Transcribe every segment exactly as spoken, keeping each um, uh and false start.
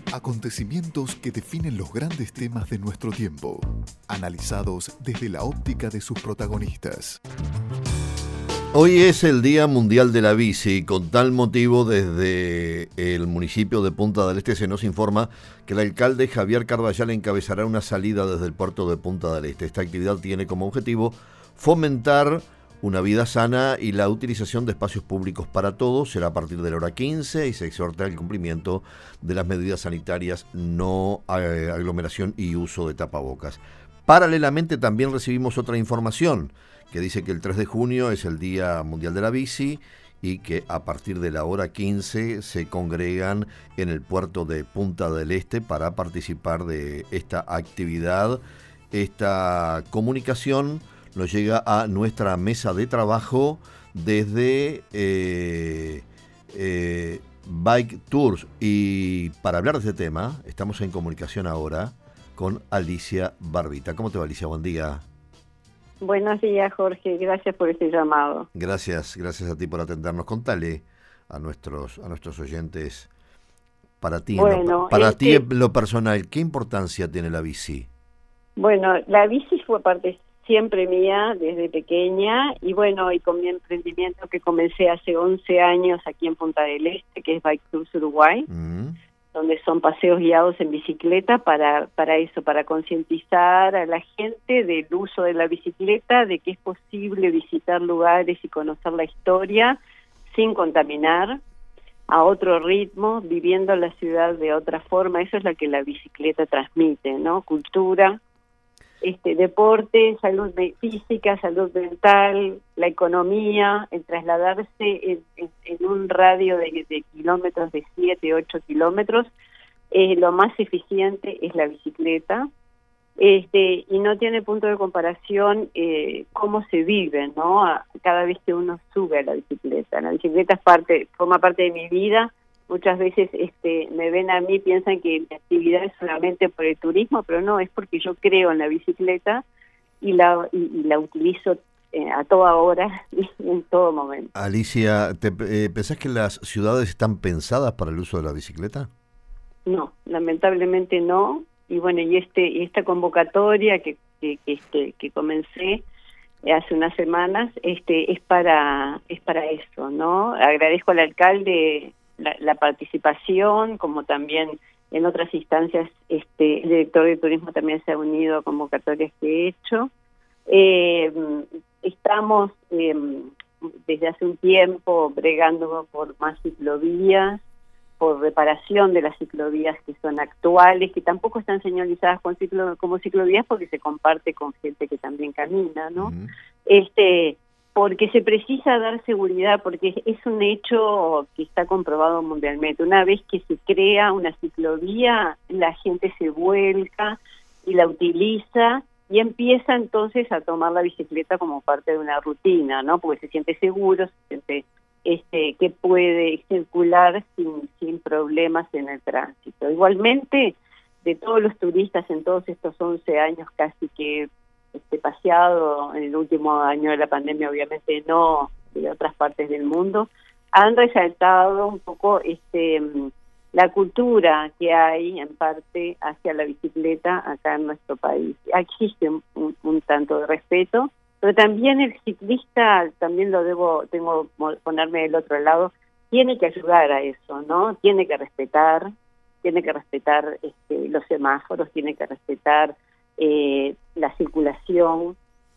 Acontecimientos que definen los grandes temas de nuestro tiempo, analizados desde la óptica de sus protagonistas. Hoy es el Día Mundial de la Bici y con tal motivo desde el municipio de Punta del Este se nos informa que el alcalde Javier Carballal encabezará una salida desde el puerto de Punta del Este. Esta actividad tiene como objetivo fomentar una vida sana y la utilización de espacios públicos para todos. Será a partir de la hora quince y se exhorta el cumplimiento de las medidas sanitarias, no eh, aglomeración y uso de tapabocas. Paralelamente también recibimos otra información que dice que el tres de junio es el Día Mundial de la Bici y que a partir de la hora quince se congregan en el puerto de Punta del Este para participar de esta actividad. Esta comunicación nos llega a nuestra mesa de trabajo desde eh, eh, Bike Tours. Y para hablar de este tema, estamos en comunicación ahora con Alicia Barbita. ¿Cómo te va, Alicia? Buen día. Buenos días, Jorge. Gracias por este llamado. Gracias, gracias a ti por atendernos. Contale a nuestros, a nuestros oyentes, para ti, bueno, lo, para este, ti en lo personal, ¿qué importancia tiene la bici? Bueno, la bici fue parte siempre mía desde pequeña y bueno, y con mi emprendimiento que comencé hace once años aquí en Punta del Este, que es Bike Tours Uruguay, mm. donde son paseos guiados en bicicleta para para eso, para concientizar a la gente del uso de la bicicleta, de que es posible visitar lugares y conocer la historia sin contaminar, a otro ritmo, viviendo la ciudad de otra forma. Eso es lo que la bicicleta transmite, ¿no? Cultura, este deporte, salud física, salud mental, la economía, el trasladarse en, en, en un radio de, de kilómetros, de siete, ocho kilómetros, eh, lo más eficiente es la bicicleta, este y no tiene punto de comparación eh, cómo se vive, ¿no? A, cada vez que uno sube a la bicicleta. La bicicleta es parte, forma parte de mi vida. Muchas veces este, me ven a mí, piensan que mi actividad es solamente por el turismo, pero no, es porque yo creo en la bicicleta y la y, y la utilizo eh, a toda hora y en todo momento. Alicia, ¿te, eh, ¿pensás que las ciudades están pensadas para el uso de la bicicleta? No, lamentablemente no. Y bueno, y este esta convocatoria que que, que, este, que comencé hace unas semanas este es para es para eso, ¿no? Agradezco al alcalde La, la participación, como también en otras instancias, este el director de turismo también se ha unido a convocatorias que he hecho. Eh, estamos eh, desde hace un tiempo bregando por más ciclovías, por reparación de las ciclovías que son actuales, que tampoco están señalizadas con ciclo, como ciclovías porque se comparte con gente que también camina, ¿no? Uh-huh. Este porque se precisa dar seguridad, porque es un hecho que está comprobado mundialmente. Una vez que se crea una ciclovía, la gente se vuelca y la utiliza y empieza entonces a tomar la bicicleta como parte de una rutina, ¿no? Porque se siente seguro, se siente este, que puede circular sin, sin problemas en el tránsito. Igualmente, de todos los turistas en todos estos once años casi que Este, paseado en el último año de la pandemia, obviamente no de otras partes del mundo, han resaltado un poco este la cultura que hay en parte hacia la bicicleta acá en nuestro país. Existe un, un, un tanto de respeto, pero también el ciclista, también lo debo, tengo que ponerme del otro lado, tiene que ayudar a eso, ¿no? Tiene que respetar, tiene que respetar este, los semáforos, tiene que respetar Eh, la circulación.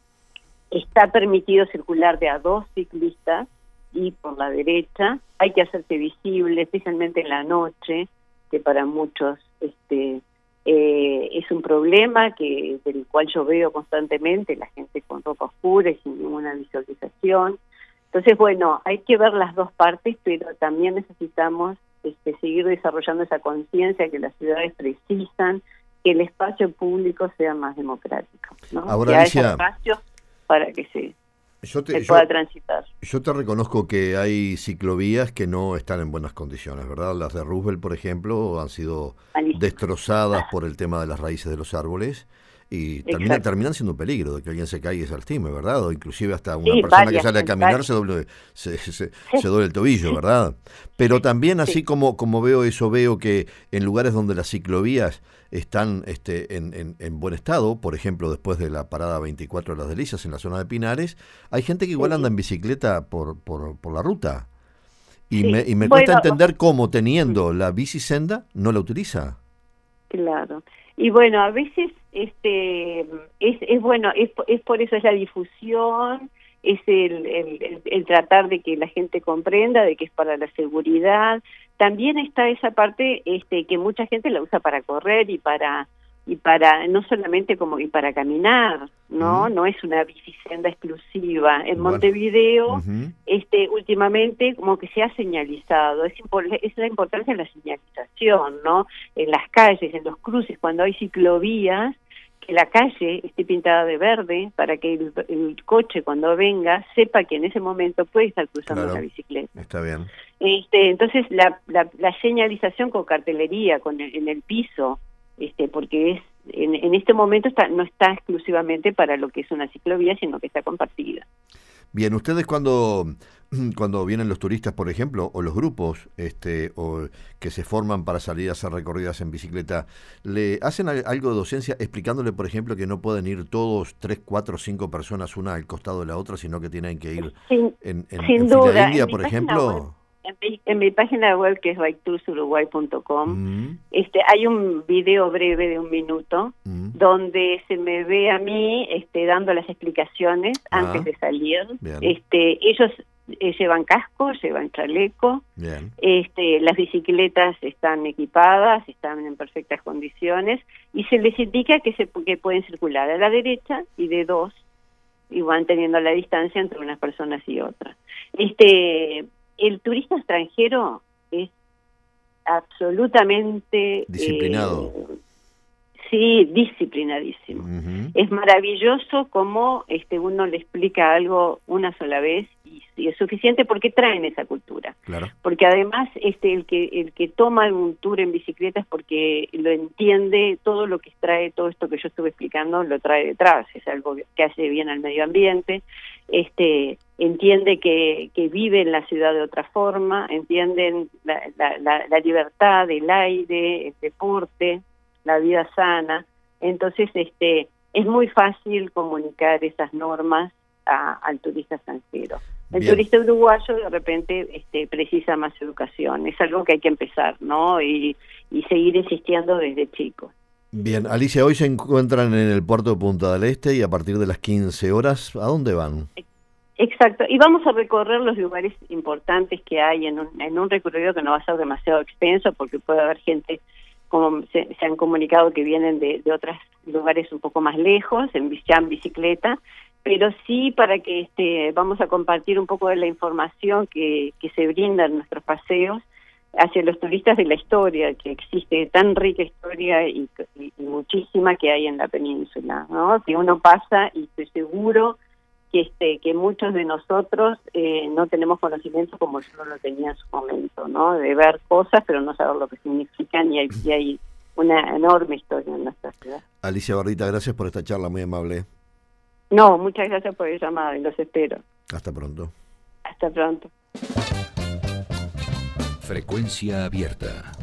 Está permitido circular de a dos ciclistas y por la derecha. Hay que hacerse visible, especialmente en la noche, que para muchos este eh, es un problema que del cual yo veo constantemente, la gente con ropa oscura y sin ninguna visualización. Entonces, bueno, hay que ver las dos partes, pero también necesitamos este, seguir desarrollando esa conciencia que las ciudades precisan, que el espacio público sea más democrático, ¿no? Ahora, que Alicia, haya espacio para que se, yo te, se yo, pueda transitar. Yo te reconozco que hay ciclovías que no están en buenas condiciones, ¿verdad? Las de Roosevelt, por ejemplo, han sido destrozadas por el tema de las raíces de los árboles. y termina, terminan siendo un peligro de que alguien se caiga y se lastime, ¿verdad? O inclusive hasta una sí, persona varias, que sale a caminar se doble, se, se, se doble el tobillo, ¿verdad? Pero también así sí. como, como veo eso, veo que en lugares donde las ciclovías están este, en, en, en buen estado, por ejemplo, después de la parada veinticuatro de las Delicias en la zona de Pinares, hay gente que igual sí. anda en bicicleta por, por, por la ruta. Y sí. me, y me bueno, cuesta entender cómo, teniendo la bicisenda, no la utiliza. Claro. Y bueno, a veces este es, es bueno, es, es por eso es la difusión, es el, el, el, el tratar de que la gente comprenda de que es para la seguridad. También está esa parte este que mucha gente la usa para correr y para y para no solamente como y para caminar, no mm. no es una bicisenda exclusiva. En bueno. Montevideo uh-huh. este últimamente como que se ha señalizado, es, impor- es la importancia de la señalización, no en las calles, en los cruces, cuando hay ciclovías, que la calle esté pintada de verde para que el, el coche cuando venga sepa que en ese momento puede estar cruzando claro. una bicicleta. Está bien. Este, entonces la, la, la señalización con cartelería, con el, en el piso, este, porque es en, en este momento está, no está exclusivamente para lo que es una ciclovía, sino que está compartida. Bien, ustedes cuando cuando vienen los turistas, por ejemplo, o los grupos este o que se forman para salir a hacer recorridas en bicicleta, ¿le hacen algo de docencia explicándole, por ejemplo, que no pueden ir todos, tres, cuatro, cinco personas una al costado de la otra, sino que tienen que ir sin, en, en, sin en duda. fila india, en por ejemplo? En mi, en mi página web, que es bike tours uruguay punto com, mm. este, hay un video breve de un minuto mm. donde se me ve a mí este, dando las explicaciones ah. antes de salir. Bien. Este, ellos eh, llevan casco, llevan chaleco, Bien. Este, las bicicletas están equipadas, están en perfectas condiciones y se les indica que, se, que pueden circular a la derecha y de dos y van teniendo la distancia entre unas personas y otras. Este... El turista extranjero es absolutamente... Disciplinado. Eh, sí, disciplinadísimo. Uh-huh. Es maravilloso cómo este, uno le explica algo una sola vez y, y es suficiente porque traen esa cultura. Claro. Porque además este el que el que toma un tour en bicicleta es porque lo entiende, todo lo que trae, todo esto que yo estuve explicando, lo trae detrás. Es algo que hace bien al medio ambiente. Este... entiende que, que vive en la ciudad de otra forma, entienden la, la, la, la libertad, el aire, el deporte, la vida sana. Entonces, este, es muy fácil comunicar esas normas a, al turista extranjero. El Bien. turista uruguayo de repente este, precisa más educación. Es algo que hay que empezar, ¿no? Y, y seguir insistiendo desde chicos. Bien, Alicia, hoy se encuentran en el puerto de Punta del Este y a partir de las quince horas, ¿a dónde van? Exacto, y vamos a recorrer los lugares importantes que hay en un, en un recorrido que no va a ser demasiado extenso porque puede haber gente, como se, se han comunicado, que vienen de, de otros lugares un poco más lejos, en, ya en bicicleta, pero sí para que este vamos a compartir un poco de la información que, que se brinda en nuestros paseos hacia los turistas de la historia, que existe tan rica historia y, y, y muchísima que hay en la península, ¿no? Que uno pasa y estoy seguro que este que muchos de nosotros eh, no tenemos conocimiento como yo no lo tenía en su momento, ¿no? De ver cosas pero no saber lo que significan y hay, y hay una enorme historia en nuestra ciudad. Alicia Bardita, gracias por esta charla muy amable. No, muchas gracias por el llamado y los espero. Hasta pronto. Hasta pronto. Frecuencia abierta.